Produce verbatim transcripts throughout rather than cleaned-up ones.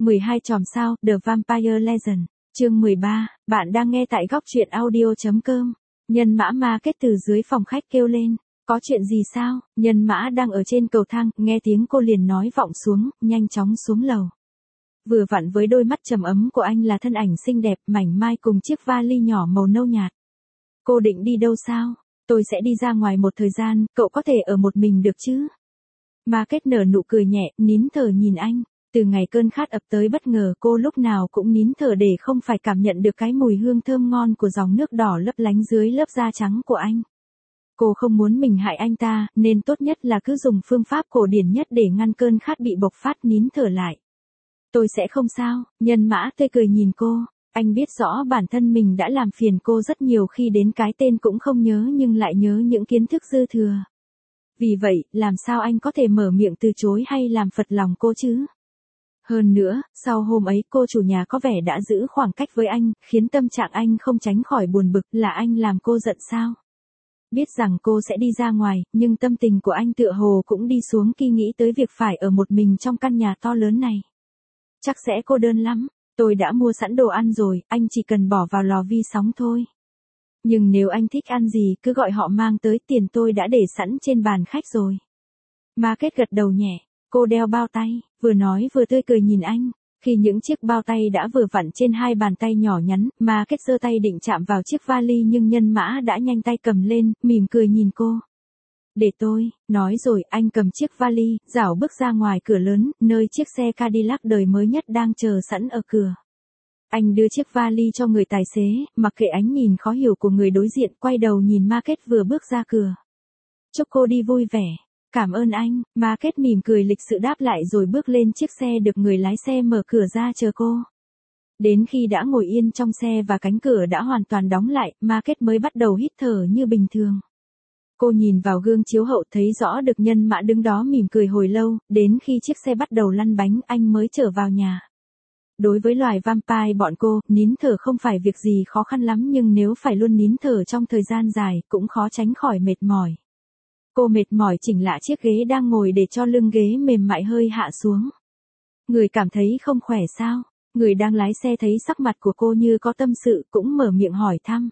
mười hai chòm sao, The Vampire Legend, chương mười ba, bạn đang nghe tại góc truyện audio.com. Nhân mã ma kết từ dưới phòng khách kêu lên, có chuyện gì sao? Nhân mã đang ở trên cầu thang, nghe tiếng cô liền nói vọng xuống, nhanh chóng xuống lầu. Vừa vặn với đôi mắt trầm ấm của anh là thân ảnh xinh đẹp, mảnh mai cùng chiếc vali nhỏ màu nâu nhạt. Cô định đi đâu sao? Tôi sẽ đi ra ngoài một thời gian, cậu có thể ở một mình được chứ? Ma kết nở nụ cười nhẹ, nín thở nhìn anh. Từ ngày cơn khát ập tới bất ngờ cô lúc nào cũng nín thở để không phải cảm nhận được cái mùi hương thơm ngon của dòng nước đỏ lấp lánh dưới lớp da trắng của anh. Cô không muốn mình hại anh ta, nên tốt nhất là cứ dùng phương pháp cổ điển nhất để ngăn cơn khát bị bộc phát, nín thở lại. Tôi sẽ không sao, Nhân mã tươi cười nhìn cô. Anh biết rõ bản thân mình đã làm phiền cô rất nhiều khi đến cái tên cũng không nhớ nhưng lại nhớ những kiến thức dư thừa. Vì vậy, làm sao anh có thể mở miệng từ chối hay làm phật lòng cô chứ? Hơn nữa, sau hôm ấy cô chủ nhà có vẻ đã giữ khoảng cách với anh, khiến tâm trạng anh không tránh khỏi buồn bực. Là anh làm cô giận sao? Biết rằng cô sẽ đi ra ngoài, nhưng tâm tình của anh tựa hồ cũng đi xuống khi nghĩ tới việc phải ở một mình trong căn nhà to lớn này. Chắc sẽ cô đơn lắm. Tôi đã mua sẵn đồ ăn rồi, anh chỉ cần bỏ vào lò vi sóng thôi. Nhưng nếu anh thích ăn gì cứ gọi họ mang tới, tiền tôi đã để sẵn trên bàn khách rồi. Ma kết gật đầu nhẹ, cô đeo bao tay, vừa nói vừa tươi cười nhìn anh. Khi những chiếc bao tay đã vừa vặn trên hai bàn tay nhỏ nhắn, Ma kết giơ tay định chạm vào chiếc vali nhưng Nhân mã đã nhanh tay cầm lên, mỉm cười nhìn cô. Để tôi, nói rồi anh cầm chiếc vali, rảo bước ra ngoài cửa lớn, nơi chiếc xe Cadillac đời mới nhất đang chờ sẵn ở cửa. Anh đưa chiếc vali cho người tài xế, mặc kệ ánh nhìn khó hiểu của người đối diện, quay đầu nhìn Ma kết vừa bước ra cửa. Chúc cô đi vui vẻ. Cảm ơn anh, Ma kết mỉm cười lịch sự đáp lại rồi bước lên chiếc xe được người lái xe mở cửa ra chờ cô. Đến khi đã ngồi yên trong xe và cánh cửa đã hoàn toàn đóng lại, Ma kết mới bắt đầu hít thở như bình thường. Cô nhìn vào gương chiếu hậu thấy rõ được Nhân mã đứng đó mỉm cười hồi lâu, đến khi chiếc xe bắt đầu lăn bánh anh mới trở vào nhà. Đối với loài vampire bọn cô, nín thở không phải việc gì khó khăn lắm nhưng nếu phải luôn nín thở trong thời gian dài cũng khó tránh khỏi mệt mỏi. Cô mệt mỏi chỉnh lại chiếc ghế đang ngồi để cho lưng ghế mềm mại hơi hạ xuống. Người cảm thấy không khỏe sao? Người đang lái xe thấy sắc mặt của cô như có tâm sự cũng mở miệng hỏi thăm.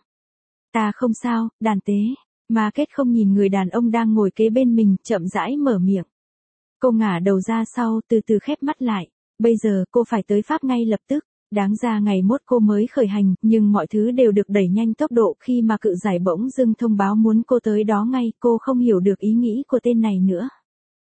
Ta không sao, đàn tế. Ma kết không nhìn người đàn ông đang ngồi kế bên mình, chậm rãi mở miệng. Cô ngả đầu ra sau, từ từ khép mắt lại. Bây giờ cô phải tới Pháp ngay lập tức. Đáng ra ngày mốt cô mới khởi hành, nhưng mọi thứ đều được đẩy nhanh tốc độ khi mà cự giải bỗng dưng thông báo muốn cô tới đó ngay. Cô không hiểu được ý nghĩ của tên này nữa.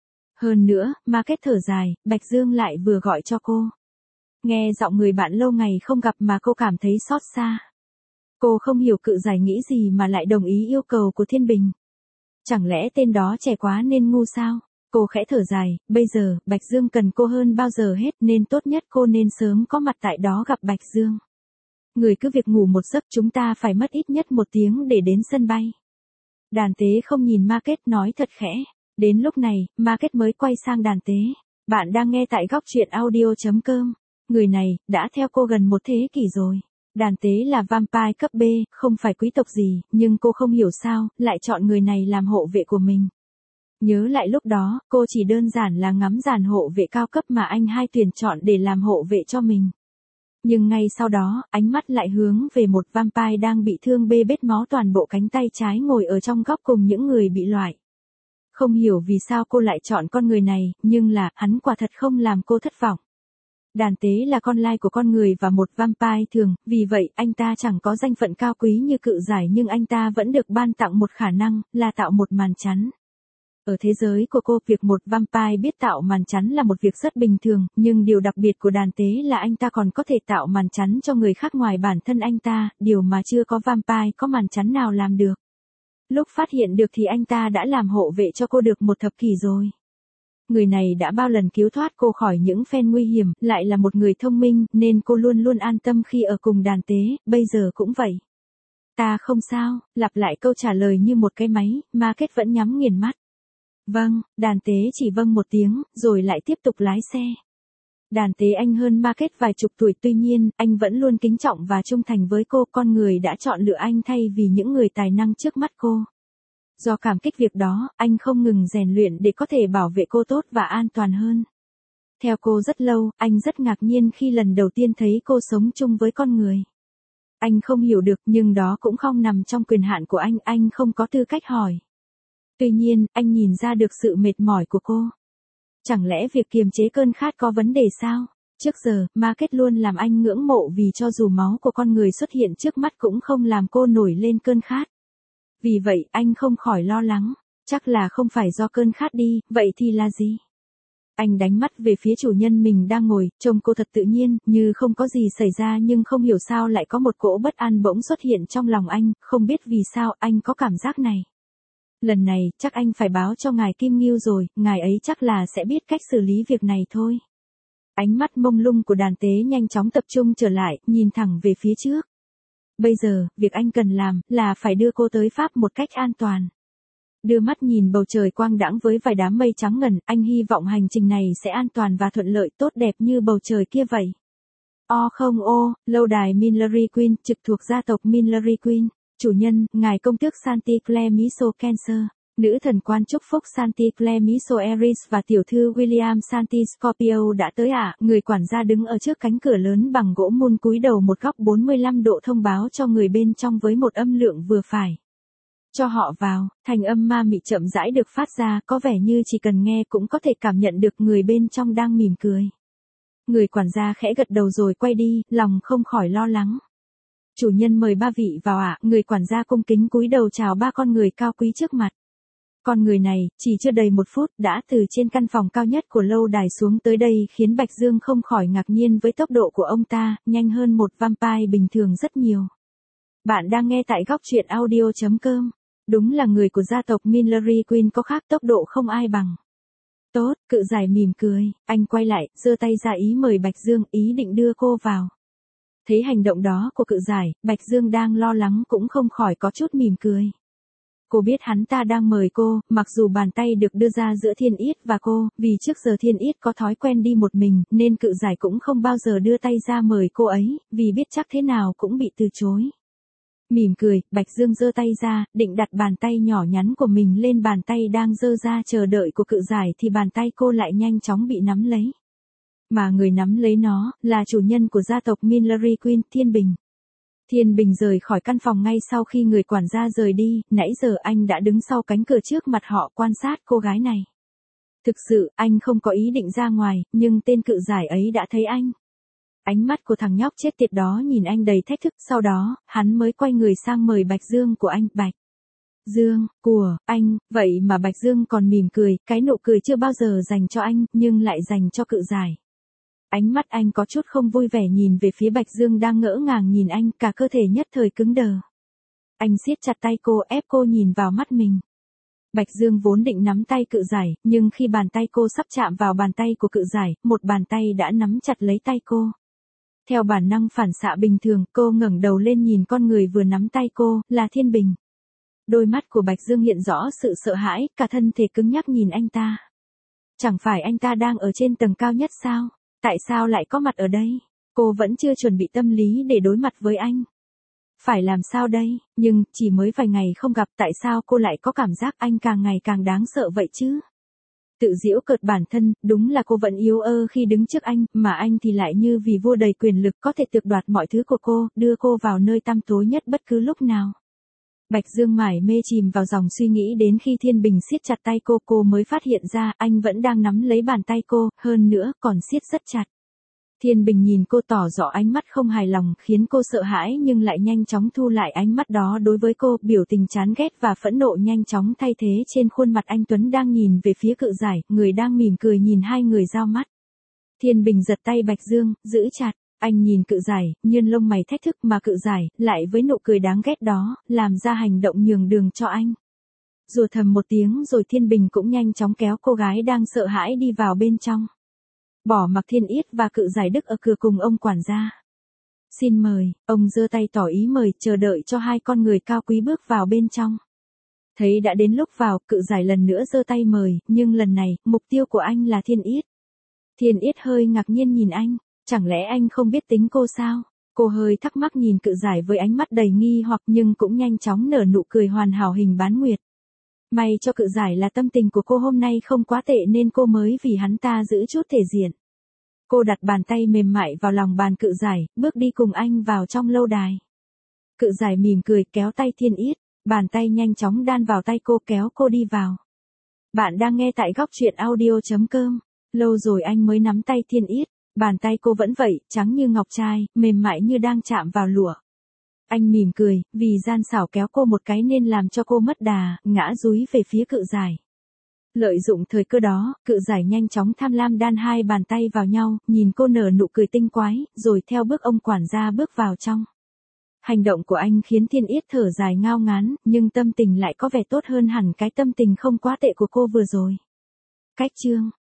Hơn nữa, Ma kết thở dài, Bạch Dương lại vừa gọi cho cô. Nghe giọng người bạn lâu ngày không gặp mà cô cảm thấy xót xa. Cô không hiểu cự giải nghĩ gì mà lại đồng ý yêu cầu của Thiên Bình. Chẳng lẽ tên đó trẻ quá nên ngu sao? Cô khẽ thở dài, bây giờ, Bạch Dương cần cô hơn bao giờ hết nên tốt nhất cô nên sớm có mặt tại đó gặp Bạch Dương. Người cứ việc ngủ một giấc, chúng ta phải mất ít nhất một tiếng để đến sân bay. Đàn tế không nhìn Ma kết nói thật khẽ. Đến lúc này, Ma kết mới quay sang đàn tế. Bạn đang nghe tại góc truyện audio.com. Người này, đã theo cô gần một thế kỷ rồi. Đàn tế là vampire cấp B, không phải quý tộc gì, nhưng cô không hiểu sao, lại chọn người này làm hộ vệ của mình. Nhớ lại lúc đó, cô chỉ đơn giản là ngắm dàn hộ vệ cao cấp mà anh hai tuyển chọn để làm hộ vệ cho mình. Nhưng ngay sau đó, ánh mắt lại hướng về một vampire đang bị thương bê bết máu toàn bộ cánh tay trái ngồi ở trong góc cùng những người bị loại. Không hiểu vì sao cô lại chọn con người này, nhưng là, hắn quả thật không làm cô thất vọng. Đàn tế là con lai của con người và một vampire thường, vì vậy anh ta chẳng có danh phận cao quý như cự giải nhưng anh ta vẫn được ban tặng một khả năng, là tạo một màn chắn. Ở thế giới của cô, việc một vampire biết tạo màn chắn là một việc rất bình thường, nhưng điều đặc biệt của đàn tế là anh ta còn có thể tạo màn chắn cho người khác ngoài bản thân anh ta, điều mà chưa có vampire có màn chắn nào làm được. Lúc phát hiện được thì anh ta đã làm hộ vệ cho cô được một thập kỷ rồi. Người này đã bao lần cứu thoát cô khỏi những phen nguy hiểm, lại là một người thông minh, nên cô luôn luôn an tâm khi ở cùng đàn tế, bây giờ cũng vậy. Ta không sao, lặp lại câu trả lời như một cái máy, Ma kết vẫn nhắm nghiền mắt. Vâng, đàn tế chỉ vâng một tiếng, rồi lại tiếp tục lái xe. Đàn tế anh hơn Ma kết vài chục tuổi, tuy nhiên, anh vẫn luôn kính trọng và trung thành với cô, con người đã chọn lựa anh thay vì những người tài năng trước mắt cô. Do cảm kích việc đó, anh không ngừng rèn luyện để có thể bảo vệ cô tốt và an toàn hơn. Theo cô rất lâu, anh rất ngạc nhiên khi lần đầu tiên thấy cô sống chung với con người. Anh không hiểu được, nhưng đó cũng không nằm trong quyền hạn của anh, anh không có tư cách hỏi. Tuy nhiên, anh nhìn ra được sự mệt mỏi của cô. Chẳng lẽ việc kiềm chế cơn khát có vấn đề sao? Trước giờ, Market luôn làm anh ngưỡng mộ vì cho dù máu của con người xuất hiện trước mắt cũng không làm cô nổi lên cơn khát. Vì vậy, anh không khỏi lo lắng. Chắc là không phải do cơn khát đi, vậy thì là gì? Anh đánh mắt về phía chủ nhân mình đang ngồi, trông cô thật tự nhiên, như không có gì xảy ra, nhưng không hiểu sao lại có một cỗ bất an bỗng xuất hiện trong lòng anh, không biết vì sao anh có cảm giác này. Lần này, chắc anh phải báo cho ngài Kim Ngưu rồi, ngài ấy chắc là sẽ biết cách xử lý việc này thôi. Ánh mắt mông lung của đàn tế nhanh chóng tập trung trở lại, nhìn thẳng về phía trước. Bây giờ, việc anh cần làm, là phải đưa cô tới Pháp một cách an toàn. Đưa mắt nhìn bầu trời quang đãng với vài đám mây trắng ngần, anh hy vọng hành trình này sẽ an toàn và thuận lợi tốt đẹp như bầu trời kia vậy. O không ô, lâu đài Minlery Queen, trực thuộc gia tộc Minlery Queen. Chủ nhân, ngài công tước Santi Clemiso Cancer. Nữ thần quan chúc phúc Santi Clemiso Eris và tiểu thư William Santi Scorpio đã tới ạ. À. Người quản gia đứng ở trước cánh cửa lớn bằng gỗ mun cúi đầu một góc bốn mươi lăm độ thông báo cho người bên trong với một âm lượng vừa phải. Cho họ vào, thành âm ma mị chậm rãi được phát ra, có vẻ như chỉ cần nghe cũng có thể cảm nhận được người bên trong đang mỉm cười. Người quản gia khẽ gật đầu rồi quay đi, lòng không khỏi lo lắng. Chủ nhân mời ba vị vào ạ, à. Người quản gia cung kính cúi đầu chào ba con người cao quý trước mặt. Con người này, chỉ chưa đầy một phút, đã từ trên căn phòng cao nhất của lâu đài xuống tới đây khiến Bạch Dương không khỏi ngạc nhiên với tốc độ của ông ta, nhanh hơn một vampire bình thường rất nhiều. Bạn đang nghe tại góc truyện audio chấm com. Đúng là người của gia tộc Minlery Queen có khác tốc độ không ai bằng. Tốt, cự giải mỉm cười, anh quay lại, giơ tay ra ý mời Bạch Dương, ý định đưa cô vào. Thấy hành động đó của cự giải, Bạch Dương đang lo lắng cũng không khỏi có chút mỉm cười. Cô biết hắn ta đang mời cô, mặc dù bàn tay được đưa ra giữa Thiên Yết và cô, vì trước giờ Thiên Yết có thói quen đi một mình, nên cự giải cũng không bao giờ đưa tay ra mời cô ấy, vì biết chắc thế nào cũng bị từ chối. Mỉm cười, Bạch Dương giơ tay ra, định đặt bàn tay nhỏ nhắn của mình lên bàn tay đang giơ ra chờ đợi của cự giải thì bàn tay cô lại nhanh chóng bị nắm lấy. Mà người nắm lấy nó, là chủ nhân của gia tộc Minlery Queen, Thiên Bình. Thiên Bình rời khỏi căn phòng ngay sau khi người quản gia rời đi, nãy giờ anh đã đứng sau cánh cửa trước mặt họ quan sát cô gái này. Thực sự, anh không có ý định ra ngoài, nhưng tên cự giải ấy đã thấy anh. Ánh mắt của thằng nhóc chết tiệt đó nhìn anh đầy thách thức, sau đó, hắn mới quay người sang mời Bạch Dương của anh, Bạch Dương, của, anh, vậy mà Bạch Dương còn mỉm cười, cái nụ cười chưa bao giờ dành cho anh, nhưng lại dành cho cự giải. Ánh mắt anh có chút không vui vẻ nhìn về phía Bạch Dương đang ngỡ ngàng nhìn anh, cả cơ thể nhất thời cứng đờ. Anh siết chặt tay cô ép cô nhìn vào mắt mình. Bạch Dương vốn định nắm tay cự giải, nhưng khi bàn tay cô sắp chạm vào bàn tay của cự giải, một bàn tay đã nắm chặt lấy tay cô. Theo bản năng phản xạ bình thường, cô ngẩng đầu lên nhìn con người vừa nắm tay cô, là Thiên Bình. Đôi mắt của Bạch Dương hiện rõ sự sợ hãi, cả thân thể cứng nhắc nhìn anh ta. Chẳng phải anh ta đang ở trên tầng cao nhất sao? Tại sao lại có mặt ở đây? Cô vẫn chưa chuẩn bị tâm lý để đối mặt với anh. Phải làm sao đây? Nhưng, chỉ mới vài ngày không gặp, tại sao cô lại có cảm giác anh càng ngày càng đáng sợ vậy chứ? Tự giễu cợt bản thân, đúng là cô vẫn yếu ơ khi đứng trước anh, mà anh thì lại như vì vua đầy quyền lực có thể tước đoạt mọi thứ của cô, đưa cô vào nơi tăm tối nhất bất cứ lúc nào. Bạch Dương mải mê chìm vào dòng suy nghĩ đến khi Thiên Bình siết chặt tay cô, cô mới phát hiện ra anh vẫn đang nắm lấy bàn tay cô, hơn nữa còn siết rất chặt. Thiên Bình nhìn cô tỏ rõ ánh mắt không hài lòng, khiến cô sợ hãi nhưng lại nhanh chóng thu lại ánh mắt đó đối với cô, biểu tình chán ghét và phẫn nộ nhanh chóng thay thế trên khuôn mặt anh Tuấn đang nhìn về phía cự giải, người đang mỉm cười nhìn hai người giao mắt. Thiên Bình giật tay Bạch Dương, giữ chặt, anh nhìn cự giải, nhơn lông mày thách thức mà cự giải, lại với nụ cười đáng ghét đó, làm ra hành động nhường đường cho anh. Rùa thầm một tiếng rồi Thiên Bình cũng nhanh chóng kéo cô gái đang sợ hãi đi vào bên trong. Bỏ mặc Thiên Yết và cự giải Đức ở cửa cùng ông quản gia. Xin mời, ông giơ tay tỏ ý mời, chờ đợi cho hai con người cao quý bước vào bên trong. Thấy đã đến lúc vào, cự giải lần nữa giơ tay mời, nhưng lần này, mục tiêu của anh là Thiên Yết. Thiên Yết hơi ngạc nhiên nhìn anh, chẳng lẽ anh không biết tính cô sao? Cô hơi thắc mắc nhìn cự giải với ánh mắt đầy nghi hoặc nhưng cũng nhanh chóng nở nụ cười hoàn hảo hình bán nguyệt. May cho cự giải là tâm tình của cô hôm nay không quá tệ nên cô mới vì hắn ta giữ chút thể diện. Cô đặt bàn tay mềm mại vào lòng bàn Cự Giải, bước đi cùng anh vào trong lâu đài. Cự Giải mỉm cười kéo tay Thiên Yết, bàn tay nhanh chóng đan vào tay cô kéo cô đi vào. Bạn đang nghe tại góc truyện audio.com. Lâu rồi anh mới nắm tay Thiên Yết, bàn tay cô vẫn vậy, trắng như ngọc trai, mềm mại như đang chạm vào lụa. Anh mỉm cười, vì gian xảo kéo cô một cái nên làm cho cô mất đà, ngã dúi về phía Cự Giải. Lợi dụng thời cơ đó, Cự Giải nhanh chóng tham lam đan hai bàn tay vào nhau, nhìn cô nở nụ cười tinh quái, rồi theo bước ông quản gia bước vào trong. Hành động của anh khiến Thiên Yết thở dài ngao ngán, nhưng tâm tình lại có vẻ tốt hơn hẳn cái tâm tình không quá tệ của cô vừa rồi. Cách chương